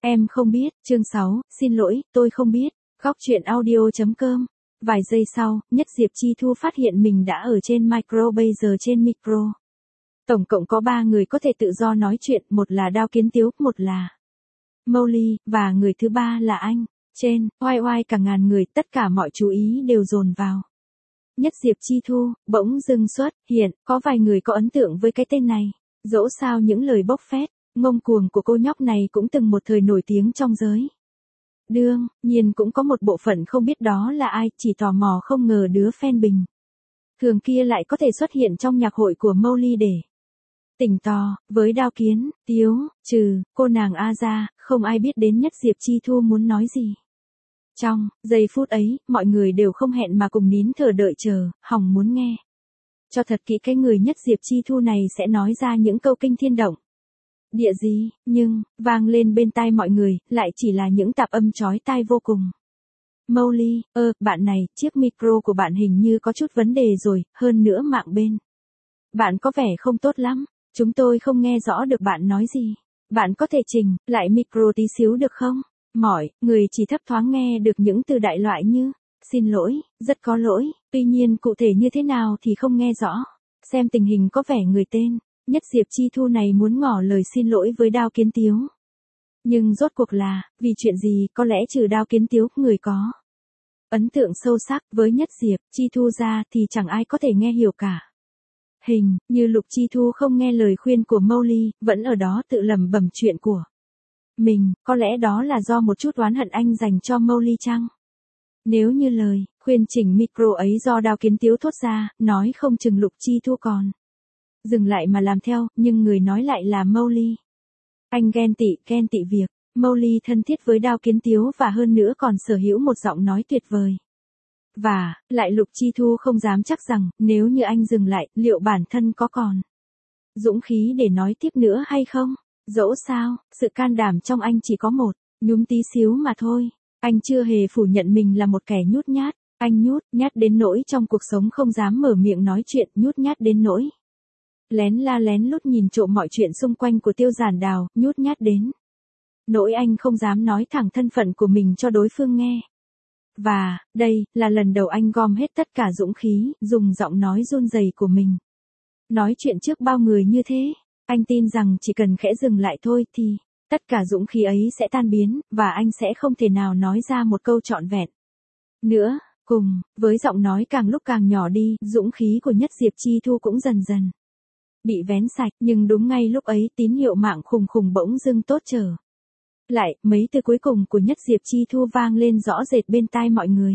Em không biết, chương 6, xin lỗi, tôi không biết. Góc truyện audio.com. Vài giây sau, Nhất Diệp Chi Thu phát hiện mình đã ở trên micro, bây giờ trên micro. Tổng cộng có 3 người có thể tự do nói chuyện, một là Đao Kiến Tiếu, một là Molly, và người thứ 3 là anh. Trên, oai oai cả ngàn người, tất cả mọi chú ý đều dồn vào Nhất Diệp Chi Thu. Bỗng dưng xuất hiện, có vài người có ấn tượng với cái tên này. Dẫu sao những lời bốc phét, ngông cuồng của cô nhóc này cũng từng một thời nổi tiếng trong giới. Đương nhiên cũng có một bộ phận không biết đó là ai, chỉ tò mò không ngờ đứa fan bình thường kia lại có thể xuất hiện trong nhạc hội của Molly để tỉnh tò. Với Đao Kiến Tiếu, trừ cô nàng A ra, không ai biết đến Nhất Diệp Chi Thu muốn nói gì. Trong giây phút ấy, mọi người đều không hẹn mà cùng nín thở đợi chờ, hòng muốn nghe cho thật kỹ cái người Nhất Diệp Chi Thu này sẽ nói ra những câu kinh thiên động địa gì, nhưng vang lên bên tai mọi người lại chỉ là những tạp âm chói tai vô cùng. Molly, bạn này, chiếc micro của bạn hình như có chút vấn đề rồi, hơn nữa mạng bên bạn có vẻ không tốt lắm, chúng tôi không nghe rõ được bạn nói gì. Bạn có thể chỉnh lại micro tí xíu được không? Mọi người chỉ thấp thoáng nghe được những từ đại loại như xin lỗi, rất có lỗi, tuy nhiên cụ thể như thế nào thì không nghe rõ. Xem tình hình có vẻ người tên Nhất Diệp Chi Thu này muốn ngỏ lời xin lỗi với Đao Kiến Tiếu. Nhưng rốt cuộc là, vì chuyện gì, có lẽ trừ Đao Kiến Tiếu, người có ấn tượng sâu sắc với Nhất Diệp Chi Thu ra thì chẳng ai có thể nghe hiểu cả. Hình như Lục Chi Thu không nghe lời khuyên của Molly, vẫn ở đó tự lẩm bẩm chuyện của mình, có lẽ đó là do một chút oán hận anh dành cho Molly chăng? Nếu như lời khuyên chỉnh micro ấy do Đao Kiến Tiếu thốt ra, nói không chừng Lục Chi Thu còn dừng lại mà làm theo, nhưng người nói lại là Molly. Anh ghen tị việc Molly thân thiết với Đao Kiến Tiếu và hơn nữa còn sở hữu một giọng nói tuyệt vời. Và lại Lục Chi Thu không dám chắc rằng, nếu như anh dừng lại, liệu bản thân có còn dũng khí để nói tiếp nữa hay không? Dẫu sao, sự can đảm trong anh chỉ có một nhúm tí xíu mà thôi. Anh chưa hề phủ nhận mình là một kẻ nhút nhát. Anh nhút nhát đến nỗi trong cuộc sống không dám mở miệng nói chuyện, nhút nhát đến nỗi lén la lén lút nhìn trộm mọi chuyện xung quanh của Tiêu Giản Đào, nhút nhát đến nỗi anh không dám nói thẳng thân phận của mình cho đối phương nghe. Và, đây, là lần đầu anh gom hết tất cả dũng khí, dùng giọng nói run rẩy của mình nói chuyện trước bao người như thế. Anh tin rằng chỉ cần khẽ dừng lại thôi thì tất cả dũng khí ấy sẽ tan biến, và anh sẽ không thể nào nói ra một câu trọn vẹn nữa. Cùng với giọng nói càng lúc càng nhỏ đi, dũng khí của Nhất Diệp Chi Thu cũng dần dần bị vén sạch, nhưng đúng ngay lúc ấy tín hiệu mạng khùng khùng bỗng dưng tốt trở lại, mấy từ cuối cùng của Nhất Diệp Chi Thu vang lên rõ rệt bên tai mọi người.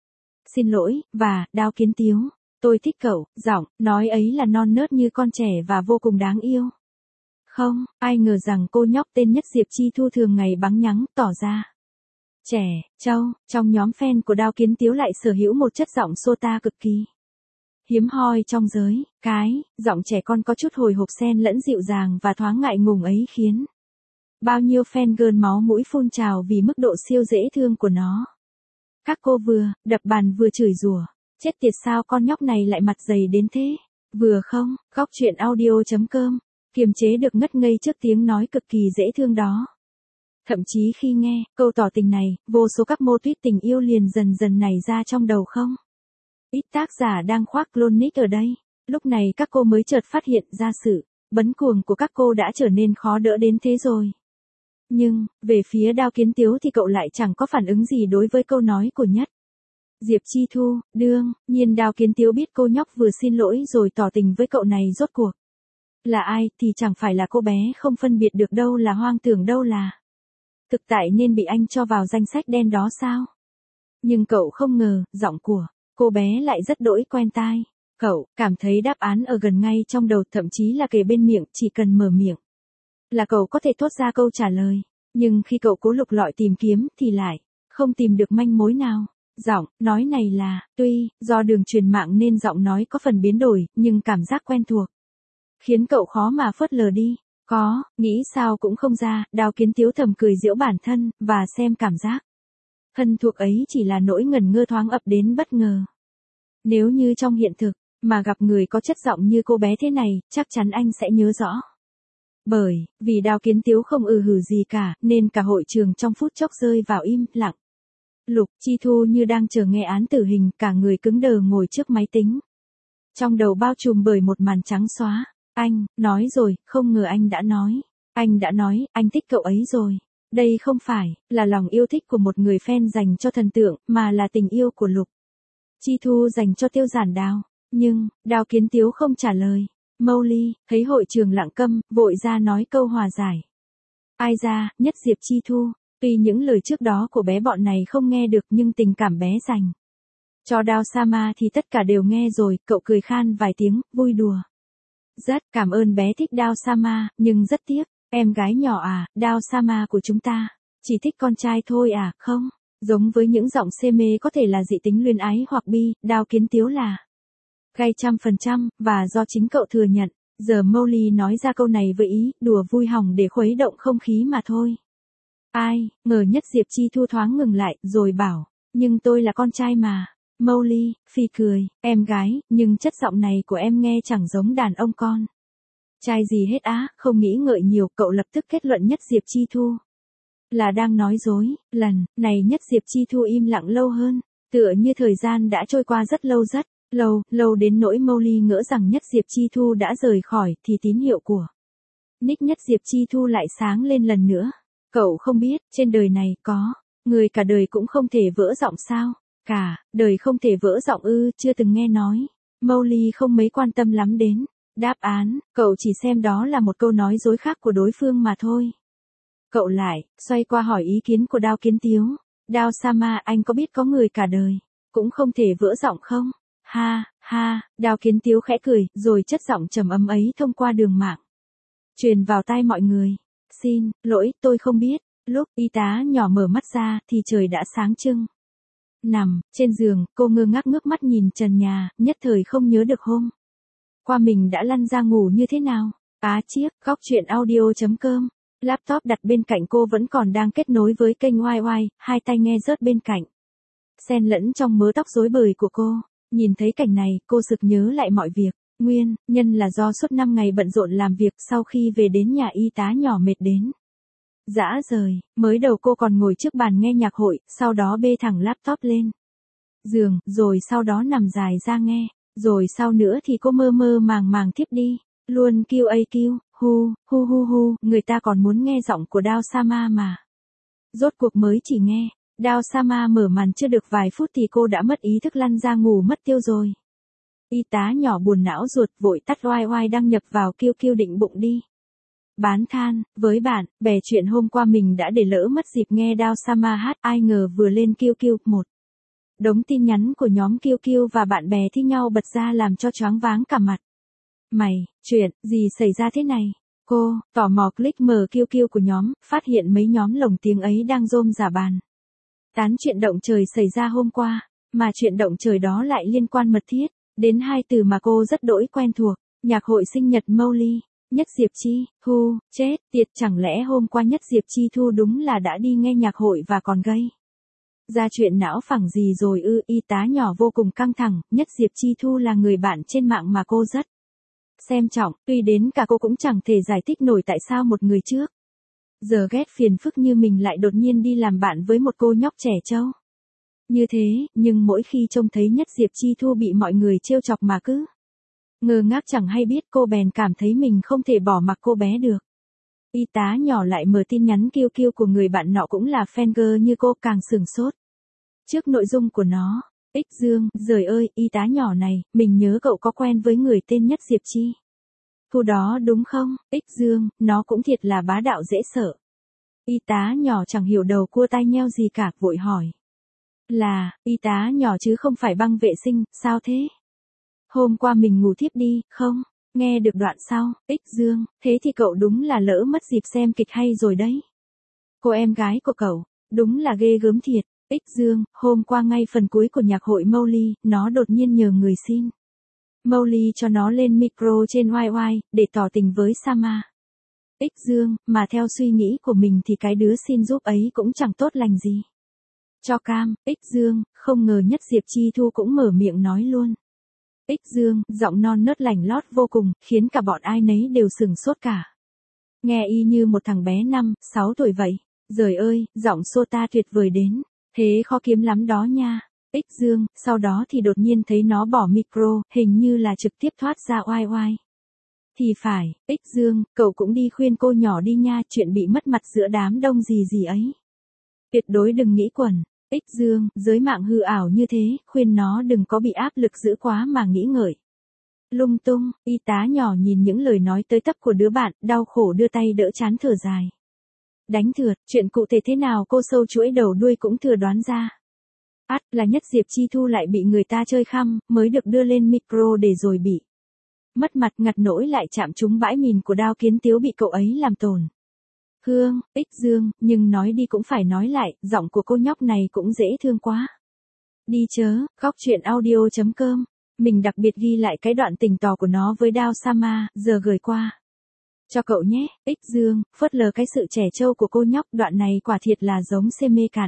Xin lỗi, và, Đao Kiến Tiếu, tôi thích cậu. Giọng nói ấy là non nớt như con trẻ và vô cùng đáng yêu. Không, ai ngờ rằng cô nhóc tên Nhất Diệp Chi Thu thường ngày bắn nhắng, tỏ ra trẻ trâu, trong nhóm fan của Đao Kiến Tiếu lại sở hữu một chất giọng sota cực kỳ hiếm hoi trong giới. Cái giọng trẻ con có chút hồi hộp xen lẫn dịu dàng và thoáng ngại ngùng ấy khiến bao nhiêu fan girl máu mũi phun trào vì mức độ siêu dễ thương của nó. Các cô vừa đập bàn vừa chửi rủa, chết tiệt sao con nhóc này lại mặt dày đến thế. Vừa không, góc truyện audio.com, kiềm chế được ngất ngây trước tiếng nói cực kỳ dễ thương đó. Thậm chí khi nghe câu tỏ tình này, vô số các mô típ tình yêu liền dần dần nảy ra trong đầu không ít tác giả đang khoác clonic ở đây. Lúc này các cô mới chợt phát hiện ra sự bấn cuồng của các cô đã trở nên khó đỡ đến thế rồi. Nhưng, về phía Đao Kiến Tiếu thì cậu lại chẳng có phản ứng gì đối với câu nói của Nhất Diệp Chi Thu. Đương nhiên Đao Kiến Tiếu biết cô nhóc vừa xin lỗi rồi tỏ tình với cậu này rốt cuộc là ai, thì chẳng phải là cô bé không phân biệt được đâu là hoang tưởng đâu là thực tại nên bị anh cho vào danh sách đen đó sao. Nhưng cậu không ngờ, giọng của cô bé lại rất đỗi quen tai. Cậu cảm thấy đáp án ở gần ngay trong đầu, thậm chí là kề bên miệng, chỉ cần mở miệng là cậu có thể thốt ra câu trả lời. Nhưng khi cậu cố lục lọi tìm kiếm thì lại không tìm được manh mối nào. Giọng nói này là, tuy do đường truyền mạng nên giọng nói có phần biến đổi, nhưng cảm giác quen thuộc khiến cậu khó mà phớt lờ đi. Có, nghĩ sao cũng không ra, Đao Kiến Tiếu thầm cười giễu bản thân, và xem cảm giác thân thuộc ấy chỉ là nỗi ngần ngơ thoáng ập đến bất ngờ. Nếu như trong hiện thực mà gặp người có chất giọng như cô bé thế này, chắc chắn anh sẽ nhớ rõ Bởi vì Đao Kiến Tiếu không hử gì cả, nên cả hội trường trong phút chốc rơi vào im lặng. Lục Chi Thu như đang chờ nghe án tử hình, cả người cứng đờ ngồi trước máy tính. Trong đầu bao trùm bởi một màn trắng xóa. Anh, nói rồi, không ngờ anh đã nói. Anh đã nói, anh thích cậu ấy rồi. Đây không phải là lòng yêu thích của một người fan dành cho thần tượng, mà là tình yêu của Lục Chi Thu dành cho Tiêu Giản Đào. Nhưng, Đao Kiến Tiếu không trả lời. Mowgli thấy hội trường lặng câm, vội ra nói câu hòa giải. Ai ra, Nhất Diệp Chi Thu. Tuy những lời trước đó của bé bọn này không nghe được nhưng tình cảm bé dành cho Đao Sama thì tất cả đều nghe rồi, cậu cười khan vài tiếng, vui đùa. Rất cảm ơn bé thích Đao Sama, nhưng rất tiếc, em gái nhỏ à, Đao Sama của chúng ta chỉ thích con trai thôi à, không? Giống với những giọng xê mê có thể là dị tính luyến ái hoặc bi, Đao Kiến Tiếu là gay 100%, và do chính cậu thừa nhận. Giờ Mowgli nói ra câu này với ý đùa vui hỏng để khuấy động không khí mà thôi. Ai ngờ Nhất Diệp Chi Thu thoáng ngừng lại, rồi bảo, nhưng tôi là con trai mà. Mowgli phì cười, em gái, nhưng chất giọng này của em nghe chẳng giống đàn ông con trai gì hết á. Không nghĩ ngợi nhiều, cậu lập tức kết luận Nhất Diệp Chi Thu là đang nói dối. Lần này Nhất Diệp Chi Thu im lặng lâu hơn, tựa như thời gian đã trôi qua rất lâu lâu đến nỗi Mowgli ngỡ rằng Nhất Diệp Chi Thu đã rời khỏi, thì tín hiệu của nick Nhất Diệp Chi Thu lại sáng lên lần nữa. Cậu không biết, trên đời này có người cả đời cũng không thể vỡ giọng sao? Cả đời không thể vỡ giọng ư? Chưa từng nghe nói. Mowgli không mấy quan tâm lắm đến đáp án, cậu chỉ xem đó là một câu nói dối khác của đối phương mà thôi. Cậu lại xoay qua hỏi ý kiến của Đao Kiến Tiếu. Đao Sama, anh có biết có người cả đời cũng không thể vỡ giọng không? Ha ha, Đao Kiến Tiếu khẽ cười, rồi chất giọng trầm ấm ấy thông qua đường mạng truyền vào tai mọi người. Xin lỗi, tôi không biết. Lúc y tá nhỏ mở mắt ra thì trời đã sáng trưng. Nằm trên giường, cô ngơ ngác ngước mắt nhìn trần nhà, nhất thời không nhớ được hôm qua mình đã lăn ra ngủ như thế nào. Á chiếc, góc truyện audio.com. Laptop đặt bên cạnh cô vẫn còn đang kết nối với kênh YY, hai tay nghe rớt bên cạnh, xen lẫn trong mớ tóc rối bời của cô. Nhìn thấy cảnh này, cô sực nhớ lại mọi việc. Nguyên nhân là do suốt 5 ngày bận rộn làm việc, sau khi về đến nhà y tá nhỏ mệt đến rã rời. Mới đầu cô còn ngồi trước bàn nghe nhạc hội, sau đó bê thẳng laptop lên giường, rồi sau đó nằm dài ra nghe. Rồi sau nữa thì cô mơ mơ màng màng thiếp đi. Luôn QAQ, hu, người ta còn muốn nghe giọng của Đao Sama mà. Rốt cuộc mới chỉ nghe Đao Sama mở màn chưa được vài phút thì cô đã mất ý thức lăn ra ngủ mất tiêu rồi. Y tá nhỏ buồn não ruột vội tắt YY đăng nhập vào QQ định bụng đi bán than với bạn bè chuyện hôm qua mình đã để lỡ mất dịp nghe Đao Sama hát. Ai ngờ vừa lên QQ, một đống tin nhắn của nhóm QQ và bạn bè thi nhau bật ra làm cho choáng váng cả mặt. Mày, chuyện gì xảy ra thế này? Cô tò mò click mở QQ của nhóm, phát hiện mấy nhóm lồng tiếng ấy đang rôm rả bàn tán chuyện động trời xảy ra hôm qua, mà chuyện động trời đó lại liên quan mật thiết đến hai từ mà cô rất đỗi quen thuộc, nhạc hội sinh nhật Mowgli. Nhất Diệp Chi Thu, chết tiệt, chẳng lẽ hôm qua Nhất Diệp Chi Thu đúng là đã đi nghe nhạc hội và còn gây ra chuyện não phẳng gì rồi ư? Y tá nhỏ vô cùng căng thẳng. Nhất Diệp Chi Thu là người bạn trên mạng mà cô rất xem trọng, tuy đến cả cô cũng chẳng thể giải thích nổi tại sao một người trước giờ ghét phiền phức như mình lại đột nhiên đi làm bạn với một cô nhóc trẻ trâu như thế. Nhưng mỗi khi trông thấy Nhất Diệp Chi Thu bị mọi người trêu chọc mà cứ ngơ ngác chẳng hay biết, cô bèn cảm thấy mình không thể bỏ mặc cô bé được. Y tá nhỏ lại mở tin nhắn QQ của người bạn nọ cũng là fan girl như cô, càng sửng sốt trước nội dung của nó. Ích Dương, giời ơi, y tá nhỏ này, mình nhớ cậu có quen với người tên Nhất Diệp Chi Thu đó đúng không? Ích Dương, nó cũng thiệt là bá đạo dễ sợ. Y tá nhỏ chẳng hiểu đầu cua tai nheo gì cả, vội hỏi. Là, y tá nhỏ chứ không phải băng vệ sinh, sao thế? Hôm qua mình ngủ thiếp đi, không? Nghe được đoạn sau. Ích Dương, thế thì cậu đúng là lỡ mất dịp xem kịch hay rồi đấy. Cô em gái của cậu, đúng là ghê gớm thiệt. Ích Dương, hôm qua ngay phần cuối của nhạc hội Mowgli, nó đột nhiên nhờ người xin Mowgli cho nó lên micro trên YY, để tỏ tình với Sama. Ích Dương, mà theo suy nghĩ của mình thì cái đứa xin giúp ấy cũng chẳng tốt lành gì cho cam. Ích Dương, không ngờ Nhất Diệp Chi Thu cũng mở miệng nói luôn. Ích Dương, giọng non nớt lành lót vô cùng, khiến cả bọn ai nấy đều sửng sốt cả. Nghe y như một thằng bé 5, 6 tuổi vậy. Giời ơi, giọng Sota tuyệt vời đến. Thế khó kiếm lắm đó nha. Ích Dương, sau đó thì đột nhiên thấy nó bỏ micro, hình như là trực tiếp thoát ra oai oai. Thì phải, Ích Dương, cậu cũng đi khuyên cô nhỏ đi nha, chuyện bị mất mặt giữa đám đông gì gì ấy. Tuyệt đối đừng nghĩ quẩn. Ích Dương, giới mạng hư ảo như thế, khuyên nó đừng có bị áp lực dữ quá mà nghĩ ngợi. Lung tung, y tá nhỏ nhìn những lời nói tới tấp của đứa bạn, đau khổ đưa tay đỡ chán thở dài. Đánh thượt, chuyện cụ thể thế nào cô sâu chuỗi đầu đuôi cũng thừa đoán ra. Là Nhất Diệp Chi Thu lại bị người ta chơi khăm, mới được đưa lên micro để rồi bị mất mặt ngặt nỗi lại chạm trúng bãi mìn của Đao Kiến Tiếu bị cậu ấy làm tổn. Hương, Ích Dương, nhưng nói đi cũng phải nói lại, giọng của cô nhóc này cũng dễ thương quá. Đi chớ, góc chuyện audio.com. Mình đặc biệt ghi lại cái đoạn tình tò của nó với Đao Sama, giờ gửi qua cho cậu nhé. Ích Dương, phớt lờ cái sự trẻ trâu của cô nhóc, đoạn này quả thiệt là giống xê mê cạn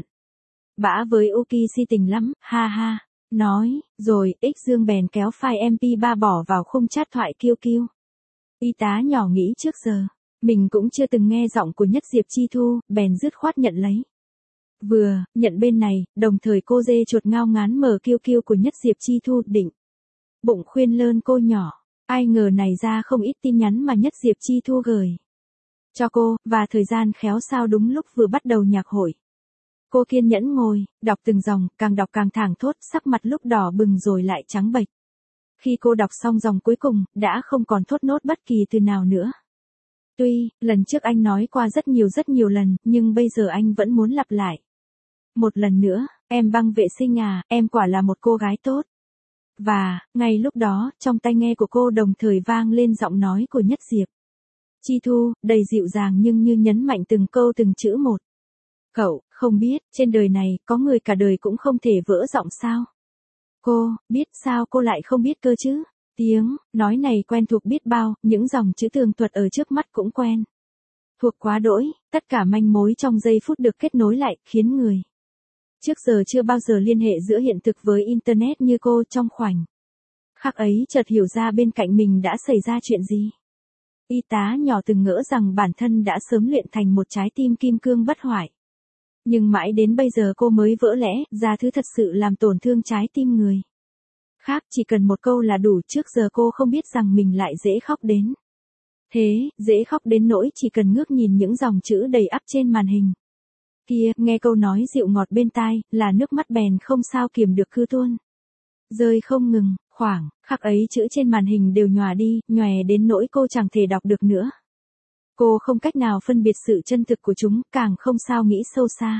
bã với Uki si tình lắm, ha ha. Nói, rồi, Ích Dương bèn kéo file MP3 bỏ vào khung chat thoại kiêu kiêu. Y tá nhỏ nghĩ trước giờ, mình cũng chưa từng nghe giọng của Nhất Diệp Chi Thu, bèn dứt khoát nhận lấy. Vừa, nhận bên này, đồng thời cô dê chuột ngao ngán mở kiêu kiêu của Nhất Diệp Chi Thu định bụng khuyên lơn cô nhỏ. Ai ngờ này ra không ít tin nhắn mà Nhất Diệp Chi Thu gửi cho cô, và thời gian khéo sao đúng lúc vừa bắt đầu nhạc hội. Cô kiên nhẫn ngồi, đọc từng dòng, càng đọc càng thảng thốt, sắc mặt lúc đỏ bừng rồi lại trắng bệch. Khi cô đọc xong dòng cuối cùng, đã không còn thốt nốt bất kỳ từ nào nữa. Tuy, lần trước anh nói qua rất nhiều lần, nhưng bây giờ anh vẫn muốn lặp lại. Một lần nữa, em băng vệ sinh à, em quả là một cô gái tốt. Và, ngay lúc đó, trong tai nghe của cô đồng thời vang lên giọng nói của Nhất Diệp Chi Thu, đầy dịu dàng nhưng như nhấn mạnh từng câu từng chữ một. Cậu, không biết, trên đời này, có người cả đời cũng không thể vỡ giọng sao? Cô, biết sao cô lại không biết cơ chứ? Tiếng nói này quen thuộc biết bao, những dòng chữ tường thuật ở trước mắt cũng quen thuộc quá đỗi, tất cả manh mối trong giây phút được kết nối lại, khiến người trước giờ chưa bao giờ liên hệ giữa hiện thực với Internet như cô trong khoảnh khắc ấy chợt hiểu ra bên cạnh mình đã xảy ra chuyện gì. Y tá nhỏ từng ngỡ rằng bản thân đã sớm luyện thành một trái tim kim cương bất hoại. Nhưng mãi đến bây giờ cô mới vỡ lẽ ra thứ thật sự làm tổn thương trái tim người khác, chỉ cần một câu là đủ. Trước giờ cô không biết rằng mình lại dễ khóc đến thế, dễ khóc đến nỗi chỉ cần ngước nhìn những dòng chữ đầy ắp trên màn hình kia, nghe câu nói dịu ngọt bên tai, là nước mắt bèn không sao kiềm được cứ tuôn rơi không ngừng. Khoảng khắc ấy chữ trên màn hình đều nhòa đi, nhòe đến nỗi cô chẳng thể đọc được nữa. Cô không cách nào phân biệt sự chân thực của chúng, càng không sao nghĩ sâu xa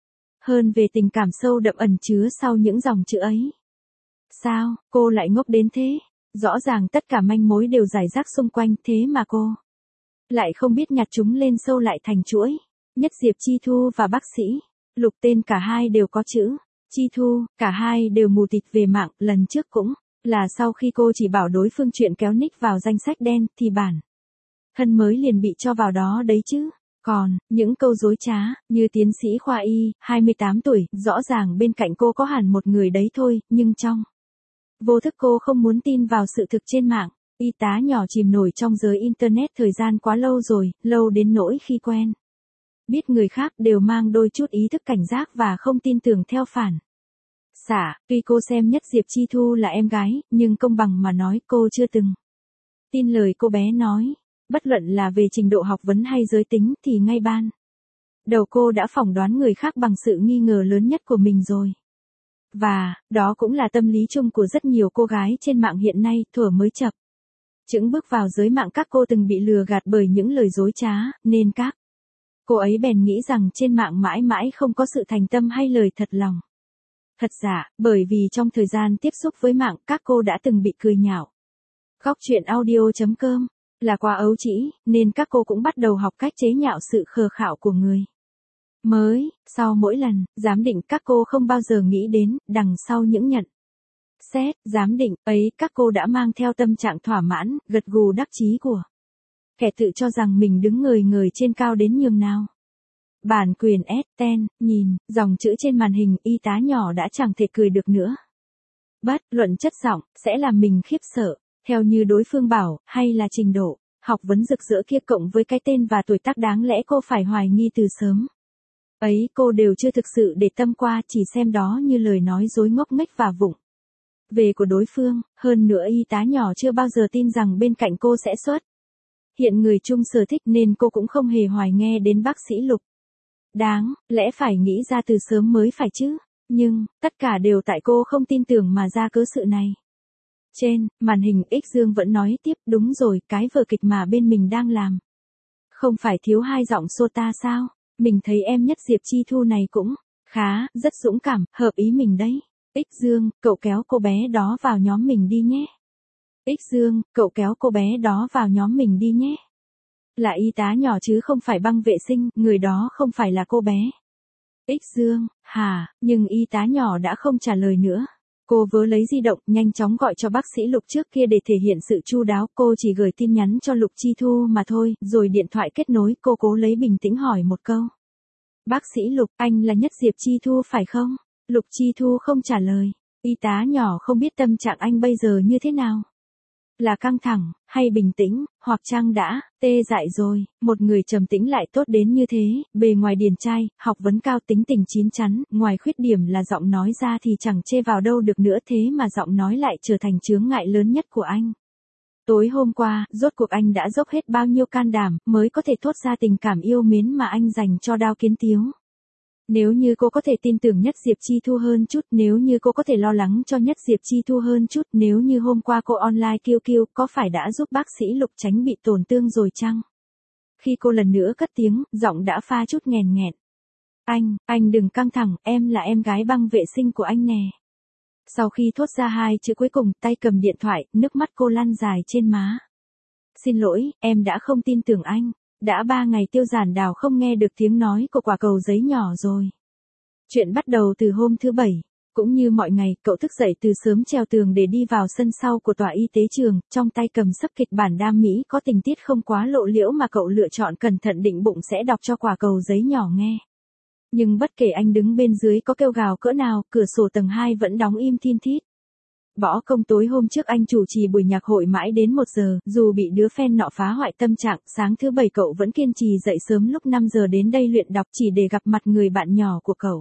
hơn về tình cảm sâu đậm ẩn chứa sau những dòng chữ ấy. Sao, cô lại ngốc đến thế? Rõ ràng tất cả manh mối đều rải rác xung quanh, thế mà cô lại không biết nhặt chúng lên sâu lại thành chuỗi. Nhất Diệp Chi Thu và bác sĩ Lục, tên cả hai đều có chữ Chi Thu, cả hai đều mù tịt về mạng. Lần trước cũng là sau khi cô chỉ bảo đối phương chuyện kéo nick vào danh sách đen, thì bản thân mới liền bị cho vào đó đấy chứ. Còn, những câu dối trá, như tiến sĩ khoa y, 28 tuổi, rõ ràng bên cạnh cô có hẳn một người đấy thôi, nhưng trong vô thức cô không muốn tin vào sự thực trên mạng. Y tá nhỏ chìm nổi trong giới Internet thời gian quá lâu rồi, lâu đến nỗi khi quen biết người khác đều mang đôi chút ý thức cảnh giác và không tin tưởng theo phản xạ. Tuy cô xem Nhất Diệp Chi Thu là em gái, nhưng công bằng mà nói cô chưa từng tin lời cô bé nói. Bất luận là về trình độ học vấn hay giới tính thì ngay ban đầu cô đã phỏng đoán người khác bằng sự nghi ngờ lớn nhất của mình rồi. Và, đó cũng là tâm lý chung của rất nhiều cô gái trên mạng hiện nay. Thuở mới chập chững bước vào giới mạng, các cô từng bị lừa gạt bởi những lời dối trá, nên các cô ấy bèn nghĩ rằng trên mạng mãi mãi không có sự thành tâm hay lời thật lòng. Thật giả, bởi vì trong thời gian tiếp xúc với mạng, các cô đã từng bị cười nhạo. Góc chuyện audio.com là quá ấu trĩ, nên các cô cũng bắt đầu học cách chế nhạo sự khờ khạo của người mới. Sau mỗi lần giám định, các cô không bao giờ nghĩ đến, đằng sau những nhận xét giám định ấy, các cô đã mang theo tâm trạng thỏa mãn, gật gù đắc chí của kẻ tự cho rằng mình đứng ngời ngời trên cao đến nhường nào. Bản quyền S10, nhìn dòng chữ trên màn hình, y tá nhỏ đã chẳng thể cười được nữa. Bất luận chất giọng sẽ làm mình khiếp sợ, theo như đối phương bảo, hay là trình độ học vấn rực rỡ kia cộng với cái tên và tuổi tác đáng lẽ cô phải hoài nghi từ sớm. Ấy cô đều chưa thực sự để tâm qua, chỉ xem đó như lời nói dối ngốc nghếch và vụng về của đối phương, hơn nữa y tá nhỏ chưa bao giờ tin rằng bên cạnh cô sẽ xuất hiện người chung sở thích nên cô cũng không hề hoài nghe đến bác sĩ Lục. Đáng lẽ phải nghĩ ra từ sớm mới phải chứ, nhưng tất cả đều tại cô không tin tưởng mà ra cớ sự này. Trên màn hình X Dương vẫn nói tiếp, đúng rồi, cái vở kịch mà bên mình đang làm không phải thiếu hai giọng sota sao? Mình thấy em Nhất Diệp Chi Thu này cũng khá, rất dũng cảm, hợp ý mình đấy. X Dương, cậu kéo cô bé đó vào nhóm mình đi nhé. X Dương, cậu kéo cô bé đó vào nhóm mình đi nhé. Là y tá nhỏ chứ không phải băng vệ sinh, người đó không phải là cô bé. X Dương, hả, nhưng y tá nhỏ đã không trả lời nữa. Cô vớ lấy di động, nhanh chóng gọi cho bác sĩ Lục trước kia để thể hiện sự chu đáo, cô chỉ gửi tin nhắn cho Lục Chi Thu mà thôi, rồi điện thoại kết nối, cô cố lấy bình tĩnh hỏi một câu. Bác sĩ Lục, anh là Nhất Diệp Chi Thu phải không? Lục Chi Thu không trả lời, y tá nhỏ không biết tâm trạng anh bây giờ như thế nào. Là căng thẳng, hay bình tĩnh, hoặc chăng đã tê dại rồi, một người trầm tĩnh lại tốt đến như thế, bề ngoài điển trai, học vấn cao, tính tình chín chắn, ngoài khuyết điểm là giọng nói ra thì chẳng chê vào đâu được nữa, thế mà giọng nói lại trở thành chướng ngại lớn nhất của anh. Tối hôm qua, rốt cuộc anh đã dốc hết bao nhiêu can đảm, mới có thể thốt ra tình cảm yêu mến mà anh dành cho Đao Kiến Tiếu. Nếu như cô có thể tin tưởng Nhất Diệp Chi Thu hơn chút, nếu như cô có thể lo lắng cho Nhất Diệp Chi Thu hơn chút, nếu như hôm qua cô online kêu kêu, có phải đã giúp bác sĩ Lục tránh bị tổn thương rồi chăng? Khi cô lần nữa cất tiếng, giọng đã pha chút nghèn nghẹn. Anh đừng căng thẳng, em là em gái băng vệ sinh của anh nè. Sau khi thốt ra hai chữ cuối cùng, tay cầm điện thoại, nước mắt cô lăn dài trên má. Xin lỗi, em đã không tin tưởng anh. Đã 3 ngày Tiêu Giản Đào không nghe được tiếng nói của quả cầu giấy nhỏ rồi. Chuyện bắt đầu từ hôm thứ Bảy. Cũng như mọi ngày, cậu thức dậy từ sớm trèo tường để đi vào sân sau của tòa y tế trường, trong tay cầm sấp kịch bản đam mỹ có tình tiết không quá lộ liễu mà cậu lựa chọn cẩn thận, định bụng sẽ đọc cho quả cầu giấy nhỏ nghe. Nhưng bất kể anh đứng bên dưới có kêu gào cỡ nào, cửa sổ tầng 2 vẫn đóng im thin thít. Bỏ công tối hôm trước anh chủ trì buổi nhạc hội mãi đến 1 giờ, dù bị đứa fan nọ phá hoại tâm trạng, sáng thứ Bảy cậu vẫn kiên trì dậy sớm lúc 5 giờ đến đây luyện đọc chỉ để gặp mặt người bạn nhỏ của cậu.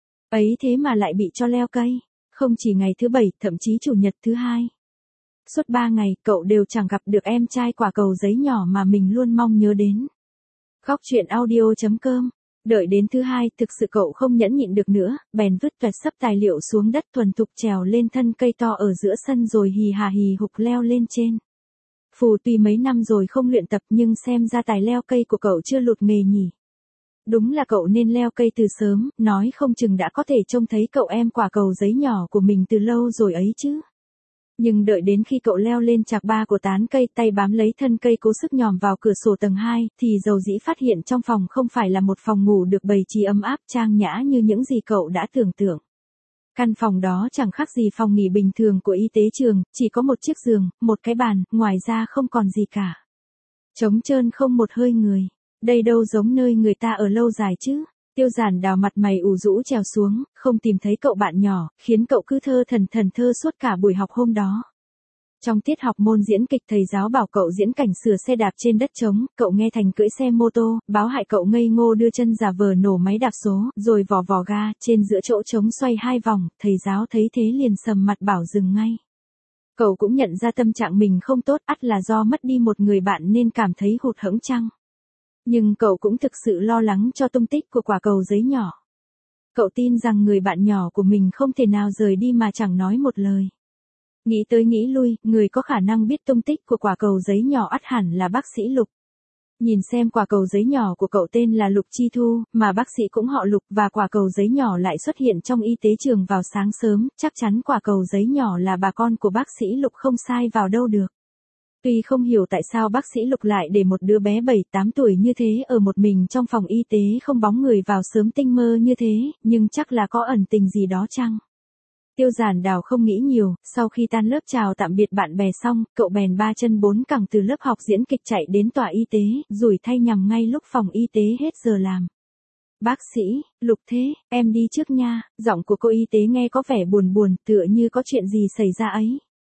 Ấy thế mà lại bị cho leo cây, không chỉ ngày thứ Bảy, thậm chí Chủ nhật thứ Hai. Suốt 3 ngày, cậu đều chẳng gặp được em trai quả cầu giấy nhỏ mà mình luôn mong nhớ đến. Góc truyện audio.com. Đợi đến thứ Hai, thực sự cậu không nhẫn nhịn được nữa, bèn vứt toẹt sấp tài liệu xuống đất, thuần thục trèo lên thân cây to ở giữa sân rồi hì hà hì hục leo lên trên. Phù tuy mấy năm rồi không luyện tập nhưng xem ra tài leo cây của cậu chưa lụt nghề nhỉ. Đúng là cậu nên leo cây từ sớm, nói không chừng đã có thể trông thấy cậu em quả cầu giấy nhỏ của mình từ lâu rồi ấy chứ. Nhưng đợi đến khi cậu leo lên chạc ba của tán cây, tay bám lấy thân cây cố sức nhòm vào cửa sổ tầng 2, thì dầu dĩ phát hiện trong phòng không phải là một phòng ngủ được bày trí ấm áp trang nhã như những gì cậu đã tưởng tượng. Căn phòng đó chẳng khác gì phòng nghỉ bình thường của y tế trường, chỉ có một chiếc giường, một cái bàn, ngoài ra không còn gì cả. Trống trơn không một hơi người. Đây đâu giống nơi người ta ở lâu dài chứ. Tiêu Giản Đào mặt mày ủ rũ trèo xuống, không tìm thấy cậu bạn nhỏ, khiến cậu cứ thơ thờ suốt cả buổi học hôm đó. Trong tiết học môn diễn kịch, thầy giáo bảo cậu diễn cảnh sửa xe đạp trên đất trống, cậu nghe thành cưỡi xe mô tô, báo hại cậu ngây ngô đưa chân giả vờ nổ máy đạp số, rồi vò vò ga, trên giữa chỗ trống xoay 2 vòng, thầy giáo thấy thế liền sầm mặt bảo dừng ngay. Cậu cũng nhận ra tâm trạng mình không tốt, ắt là do mất đi một người bạn nên cảm thấy hụt hẫng chăng. Nhưng cậu cũng thực sự lo lắng cho tung tích của quả cầu giấy nhỏ. Cậu tin rằng người bạn nhỏ của mình không thể nào rời đi mà chẳng nói một lời. Nghĩ tới nghĩ lui, người có khả năng biết tung tích của quả cầu giấy nhỏ ắt hẳn là bác sĩ Lục. Nhìn xem quả cầu giấy nhỏ của cậu tên là Lục Chi Thu, mà bác sĩ cũng họ Lục, và quả cầu giấy nhỏ lại xuất hiện trong y tế trường vào sáng sớm, chắc chắn quả cầu giấy nhỏ là bà con của bác sĩ Lục không sai vào đâu được. Tuy không hiểu tại sao bác sĩ Lục lại để một đứa bé 7-8 tuổi như thế ở một mình trong phòng y tế không bóng người vào sớm tinh mơ như thế, nhưng chắc là có ẩn tình gì đó chăng? Tiêu Giản Đào không nghĩ nhiều, sau khi tan lớp chào tạm biệt bạn bè xong, cậu bèn 3 chân 4 cẳng từ lớp học diễn kịch chạy đến tòa y tế, rủi thay nhằm ngay lúc phòng y tế hết giờ làm. Bác sĩ, Lục thế, em đi trước nha, giọng của cô y tế nghe có vẻ buồn buồn, tựa như có chuyện gì xảy ra ấy.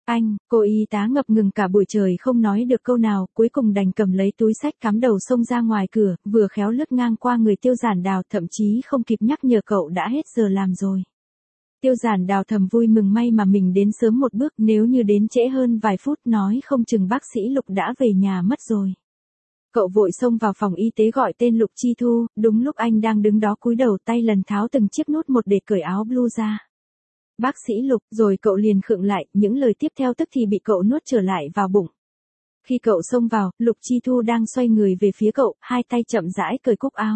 Anh, cô y tá ngập ngừng cả buổi trời không nói được câu nào, cuối cùng đành cầm lấy túi xách cắm đầu xông ra ngoài cửa, vừa khéo lướt ngang qua người Tiêu Giản Đào, thậm chí không kịp nhắc nhở cậu đã hết giờ làm rồi. Tiêu Giản Đào thầm vui mừng may mà mình đến sớm một bước, nếu như đến trễ hơn vài phút nói không chừng bác sĩ Lục đã về nhà mất rồi. Cậu vội xông vào phòng y tế gọi tên Lục Chi Thu, đúng lúc anh đang đứng đó cúi đầu tay lần tháo từng chiếc nút một để cởi áo blue ra. Bác sĩ Lục, rồi cậu liền khựng lại, những lời tiếp theo tức thì bị cậu nuốt trở lại vào bụng. Khi cậu xông vào, Lục Chi Thu đang xoay người về phía cậu, hai tay chậm rãi cởi cúc áo.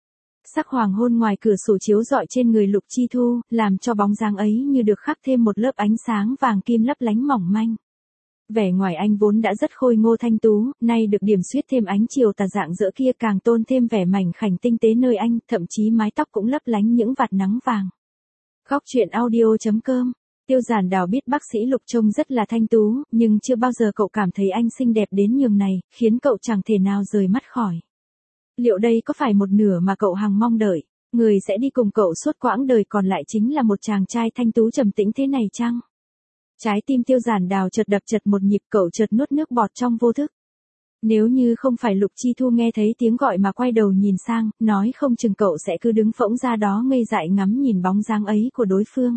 Sắc hoàng hôn ngoài cửa sổ chiếu rọi trên người Lục Chi Thu, làm cho bóng dáng ấy như được khắc thêm một lớp ánh sáng vàng kim lấp lánh mỏng manh. Vẻ ngoài anh vốn đã rất khôi ngô thanh tú, nay được điểm xuyết thêm ánh chiều tà dạng dỡ kia càng tôn thêm vẻ mảnh khảnh tinh tế nơi anh, thậm chí mái tóc cũng lấp lánh những vạt nắng vàng. Góc truyện audio.com. Tiêu Giản Đào biết bác sĩ Lục trông rất là thanh tú, nhưng chưa bao giờ cậu cảm thấy anh xinh đẹp đến nhường này, khiến cậu chẳng thể nào rời mắt khỏi. Liệu đây có phải một nửa mà cậu hằng mong đợi, người sẽ đi cùng cậu suốt quãng đời còn lại chính là một chàng trai thanh tú trầm tĩnh thế này chăng? Trái tim Tiêu Giản Đào chợt đập chật một nhịp, cậu chợt nuốt nước bọt trong vô thức. Nếu như không phải Lục Chi Thu nghe thấy tiếng gọi mà quay đầu nhìn sang, nói không chừng cậu sẽ cứ đứng phỗng ra đó ngây dại ngắm nhìn bóng dáng ấy của đối phương.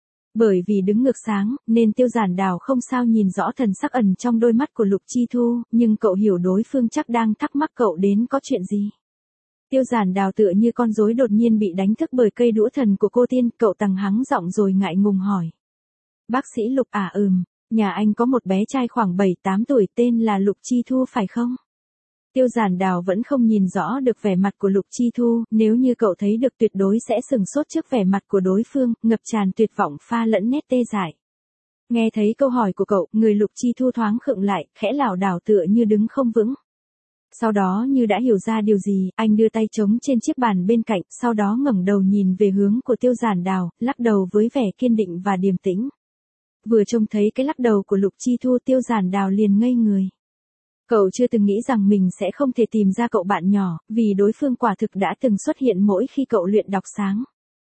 Bởi vì đứng ngược sáng, nên Tiêu Giản Đào không sao nhìn rõ thần sắc ẩn trong đôi mắt của Lục Chi Thu, nhưng cậu hiểu đối phương chắc đang thắc mắc cậu đến có chuyện gì. Tiêu Giản Đào tựa như con rối đột nhiên bị đánh thức bởi cây đũa thần của cô tiên, cậu tằng hắng giọng rồi ngại ngùng hỏi. Bác sĩ Lục à? Nhà anh có một bé trai khoảng 7-8 tuổi tên là Lục Chi Thu phải không? Tiêu Giản Đào vẫn không nhìn rõ được vẻ mặt của Lục Chi Thu, nếu như cậu thấy được tuyệt đối sẽ sừng sốt trước vẻ mặt của đối phương, ngập tràn tuyệt vọng pha lẫn nét tê dại. Nghe thấy câu hỏi của cậu, người Lục Chi Thu thoáng khựng lại, khẽ lảo đảo tựa như đứng không vững. Sau đó như đã hiểu ra điều gì, anh đưa tay trống trên chiếc bàn bên cạnh, sau đó ngẩng đầu nhìn về hướng của Tiêu Giản Đào, lắc đầu với vẻ kiên định và điềm tĩnh. Vừa trông thấy cái lắc đầu của Lục Chi Thu, Tiêu Giản Đào liền ngây người. Cậu chưa từng nghĩ rằng mình sẽ không thể tìm ra cậu bạn nhỏ, vì đối phương quả thực đã từng xuất hiện mỗi khi cậu luyện đọc sáng.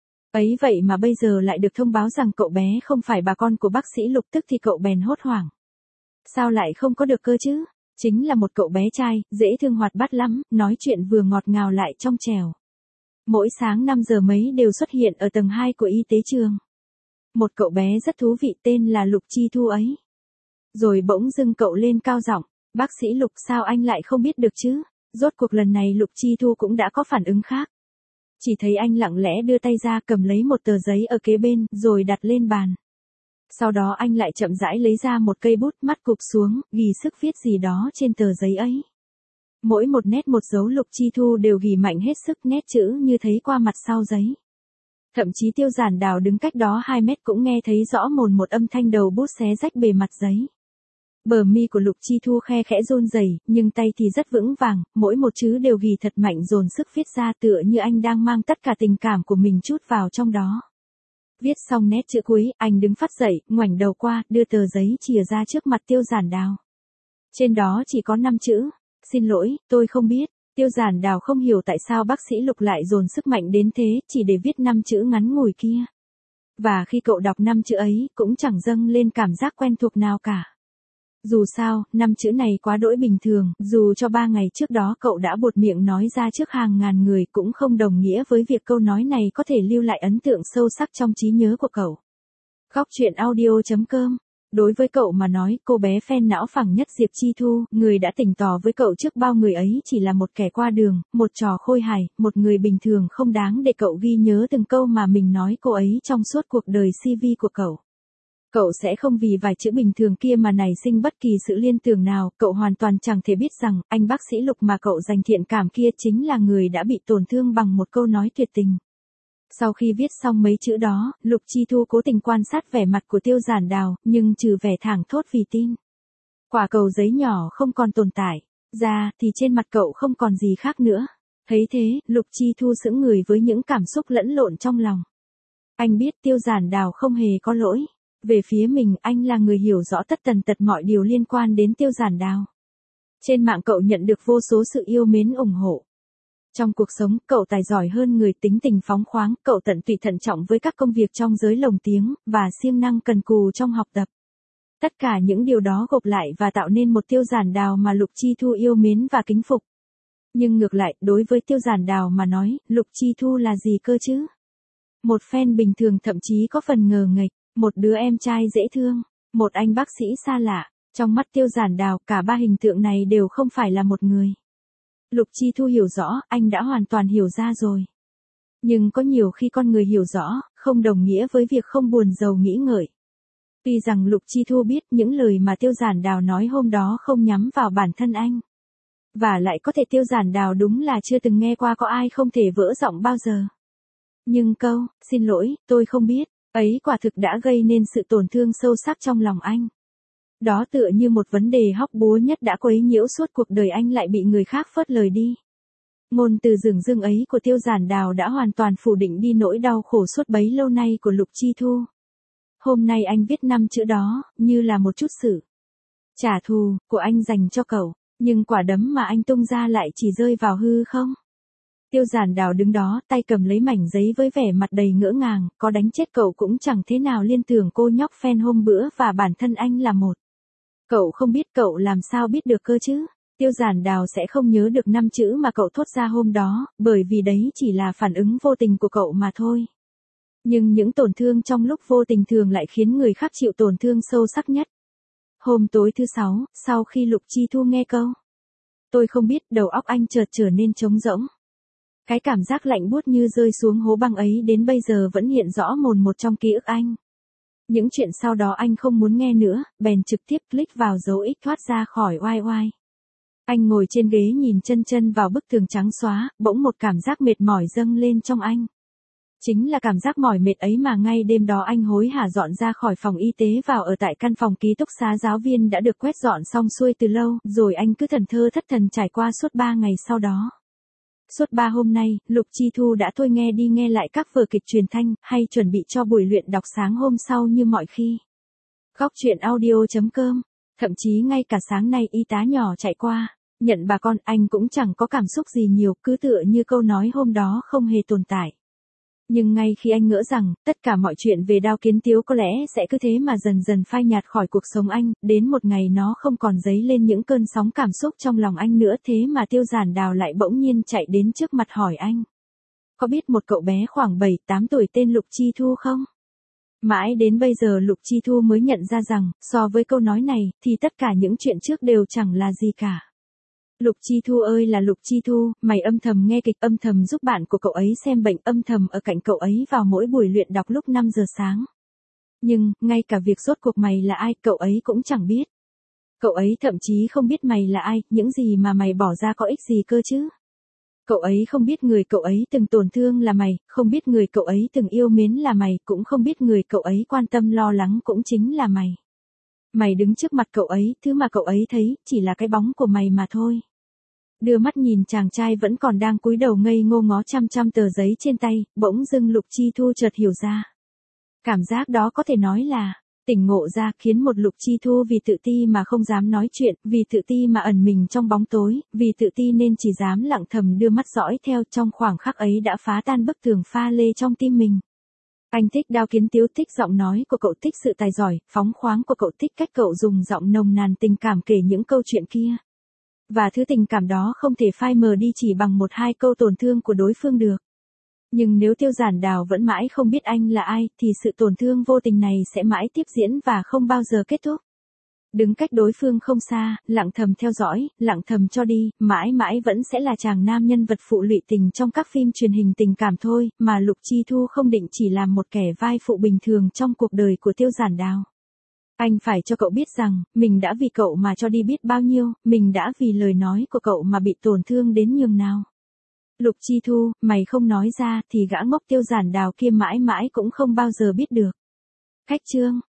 Ấy vậy mà bây giờ lại được thông báo rằng cậu bé không phải bà con của bác sĩ Lục, tức thì cậu bèn hốt hoảng. Sao lại không có được cơ chứ? Chính là một cậu bé trai, dễ thương hoạt bát lắm, nói chuyện vừa ngọt ngào lại trong trẻo. Mỗi sáng 5 giờ mấy đều xuất hiện ở tầng 2 của y tế trường. Một cậu bé rất thú vị tên là Lục Chi Thu ấy. Rồi bỗng dưng cậu lên cao giọng, bác sĩ Lục sao anh lại không biết được chứ? Rốt cuộc lần này Lục Chi Thu cũng đã có phản ứng khác. Chỉ thấy anh lặng lẽ đưa tay ra cầm lấy một tờ giấy ở kế bên, rồi đặt lên bàn. Sau đó anh lại chậm rãi lấy ra một cây bút, mắt cụp xuống, ghi sức viết gì đó trên tờ giấy ấy. Mỗi một nét một dấu Lục Chi Thu đều ghi mạnh hết sức, nét chữ như thấy qua mặt sau giấy. Thậm chí Tiêu Giản Đào đứng cách đó 2 mét cũng nghe thấy rõ mồn một âm thanh đầu bút xé rách bề mặt giấy. Bờ mi của Lục Chi Thu khe khẽ run rẩy, nhưng tay thì rất vững vàng, mỗi một chữ đều ghi thật mạnh dồn sức viết ra tựa như anh đang mang tất cả tình cảm của mình trút vào trong đó. Viết xong nét chữ cuối, anh đứng phắt dậy, ngoảnh đầu qua, đưa tờ giấy chìa ra trước mặt Tiêu Giản Đào. Trên đó chỉ có 5 chữ, xin lỗi, tôi không biết. Tiêu Giản Đào không hiểu tại sao bác sĩ Lục lại dồn sức mạnh đến thế, chỉ để viết 5 chữ ngắn ngủi kia. Và khi cậu đọc 5 chữ ấy, cũng chẳng dâng lên cảm giác quen thuộc nào cả. Dù sao, 5 chữ này quá đỗi bình thường, dù cho 3 ngày trước đó cậu đã buột miệng nói ra trước hàng ngàn người cũng không đồng nghĩa với việc câu nói này có thể lưu lại ấn tượng sâu sắc trong trí nhớ của cậu. Góc truyện audio.com. Đối với cậu mà nói, cô bé phen não phẳng nhất Diệp Chi Thu, người đã tỉnh tỏ với cậu trước bao người ấy chỉ là một kẻ qua đường, một trò khôi hài, một người bình thường không đáng để cậu ghi nhớ từng câu mà mình nói cô ấy trong suốt cuộc đời CV của cậu. Cậu sẽ không vì vài chữ bình thường kia mà nảy sinh bất kỳ sự liên tưởng nào, cậu hoàn toàn chẳng thể biết rằng, anh bác sĩ Lục mà cậu dành thiện cảm kia chính là người đã bị tổn thương bằng một câu nói tuyệt tình. Sau khi viết xong mấy chữ đó, Lục Chi Thu cố tình quan sát vẻ mặt của Tiêu Giản Đào, nhưng trừ vẻ thảng thốt vì tin. Quả cầu giấy nhỏ không còn tồn tại, ra thì trên mặt cậu không còn gì khác nữa. Thấy thế, Lục Chi Thu sững người với những cảm xúc lẫn lộn trong lòng. Anh biết Tiêu Giản Đào không hề có lỗi. Về phía mình, anh là người hiểu rõ tất tần tật mọi điều liên quan đến Tiêu Giản Đào. Trên mạng cậu nhận được vô số sự yêu mến ủng hộ. Trong cuộc sống, cậu tài giỏi hơn người, tính tình phóng khoáng, cậu tận tụy thận trọng với các công việc trong giới lồng tiếng, và siêng năng cần cù trong học tập. Tất cả những điều đó gộp lại và tạo nên một Tiêu Giản Đào mà Lục Chi Thu yêu mến và kính phục. Nhưng ngược lại, đối với Tiêu Giản Đào mà nói, Lục Chi Thu là gì cơ chứ? Một fan bình thường thậm chí có phần ngờ nghệch, một đứa em trai dễ thương, một anh bác sĩ xa lạ. Trong mắt Tiêu Giản Đào, cả ba hình tượng này đều không phải là một người. Lục Chi Thu hiểu rõ, anh đã hoàn toàn hiểu ra rồi. Nhưng có nhiều khi con người hiểu rõ, không đồng nghĩa với việc không buồn rầu nghĩ ngợi. Tuy rằng Lục Chi Thu biết những lời mà Tiêu Giản Đào nói hôm đó không nhắm vào bản thân anh. Và lại có thể Tiêu Giản Đào đúng là chưa từng nghe qua có ai không thể vỡ giọng bao giờ. Nhưng câu, xin lỗi, tôi không biết, ấy quả thực đã gây nên sự tổn thương sâu sắc trong lòng anh. Đó tựa như một vấn đề hóc búa nhất đã quấy nhiễu suốt cuộc đời anh lại bị người khác phớt lời đi. Ngôn từ dửng dưng ấy của Tiêu Giản Đào đã hoàn toàn phủ định đi nỗi đau khổ suốt bấy lâu nay của Lục Chi Thu. Hôm nay anh viết 5 chữ đó, như là một chút sự trả thù của anh dành cho cậu, nhưng quả đấm mà anh tung ra lại chỉ rơi vào hư không. Tiêu Giản Đào đứng đó, tay cầm lấy mảnh giấy với vẻ mặt đầy ngỡ ngàng, có đánh chết cậu cũng chẳng thế nào liên tưởng cô nhóc fan hôm bữa và bản thân anh là một. Cậu không biết, cậu làm sao biết được cơ chứ? Tiêu Giản Đào sẽ không nhớ được 5 chữ mà cậu thốt ra hôm đó, bởi vì đấy chỉ là phản ứng vô tình của cậu mà thôi. Nhưng những tổn thương trong lúc vô tình thường lại khiến người khác chịu tổn thương sâu sắc nhất. Hôm tối thứ 6, sau khi Lục Chi Thu nghe câu tôi không biết, đầu óc anh chợt trở nên trống rỗng. Cái cảm giác lạnh buốt như rơi xuống hố băng ấy đến bây giờ vẫn hiện rõ mồn một trong ký ức anh. Những chuyện sau đó anh không muốn nghe nữa, bèn trực tiếp click vào dấu X thoát ra khỏi YY. Anh ngồi trên ghế nhìn chân chân vào bức tường trắng xóa, bỗng một cảm giác mệt mỏi dâng lên trong anh. Chính là cảm giác mỏi mệt ấy mà ngay đêm đó anh hối hả dọn ra khỏi phòng y tế vào ở tại căn phòng ký túc xá giáo viên đã được quét dọn xong xuôi từ lâu, rồi anh cứ thẫn thờ thất thần trải qua suốt 3 ngày sau đó. Suốt 3 hôm nay, Lục Chi Thu đã thôi nghe đi nghe lại các vở kịch truyền thanh, hay chuẩn bị cho buổi luyện đọc sáng hôm sau như mọi khi. Góc truyện audio.com. Thậm chí ngay cả sáng nay y tá nhỏ chạy qua, nhận bà con, anh cũng chẳng có cảm xúc gì nhiều, cứ tựa như câu nói hôm đó không hề tồn tại. Nhưng ngay khi anh ngỡ rằng, tất cả mọi chuyện về Đao Kiến Tiếu có lẽ sẽ cứ thế mà dần dần phai nhạt khỏi cuộc sống anh, đến một ngày nó không còn dấy lên những cơn sóng cảm xúc trong lòng anh nữa, thế mà Tiêu Giản Đào lại bỗng nhiên chạy đến trước mặt hỏi anh. Có biết một cậu bé khoảng 7-8 tuổi tên Lục Chi Thu không? Mãi đến bây giờ Lục Chi Thu mới nhận ra rằng, so với câu nói này, thì tất cả những chuyện trước đều chẳng là gì cả. Lục Chi Thu ơi là Lục Chi Thu, mày âm thầm nghe kịch, âm thầm giúp bạn của cậu ấy xem bệnh, âm thầm ở cạnh cậu ấy vào mỗi buổi luyện đọc lúc 5 giờ sáng. Nhưng, ngay cả việc rốt cuộc mày là ai, cậu ấy cũng chẳng biết. Cậu ấy thậm chí không biết mày là ai, những gì mà mày bỏ ra có ích gì cơ chứ. Cậu ấy không biết người cậu ấy từng tổn thương là mày, không biết người cậu ấy từng yêu mến là mày, cũng không biết người cậu ấy quan tâm lo lắng cũng chính là mày. Mày đứng trước mặt cậu ấy, thứ mà cậu ấy thấy, chỉ là cái bóng của mày mà thôi. Đưa mắt nhìn chàng trai vẫn còn đang cúi đầu ngây ngô ngó chăm chăm tờ giấy trên tay, bỗng dưng Lục Chi Thu chợt hiểu ra. Cảm giác đó có thể nói là tỉnh ngộ ra, khiến một Lục Chi Thu vì tự ti mà không dám nói chuyện, vì tự ti mà ẩn mình trong bóng tối, vì tự ti nên chỉ dám lặng thầm đưa mắt dõi theo, trong khoảng khắc ấy đã phá tan bức tường pha lê trong tim mình. Anh thích Đao Kiến Tiếu, thích giọng nói của cậu, thích sự tài giỏi, phóng khoáng của cậu, thích cách cậu dùng giọng nồng nàn tình cảm kể những câu chuyện kia. Và thứ tình cảm đó không thể phai mờ đi chỉ bằng 1-2 câu tổn thương của đối phương được. Nhưng nếu Tiêu Giản Đào vẫn mãi không biết anh là ai, thì sự tổn thương vô tình này sẽ mãi tiếp diễn và không bao giờ kết thúc. Đứng cách đối phương không xa, lặng thầm theo dõi, lặng thầm cho đi, mãi mãi vẫn sẽ là chàng nam nhân vật phụ lụy tình trong các phim truyền hình tình cảm thôi, mà Lục Chi Thu không định chỉ làm một kẻ vai phụ bình thường trong cuộc đời của Tiêu Giản Đào. Anh phải cho cậu biết rằng, mình đã vì cậu mà cho đi biết bao nhiêu, mình đã vì lời nói của cậu mà bị tổn thương đến nhường nào. Lục Chi Thu, mày không nói ra thì gã ngốc Tiêu Giản Đào kia mãi mãi cũng không bao giờ biết được. Khách chương.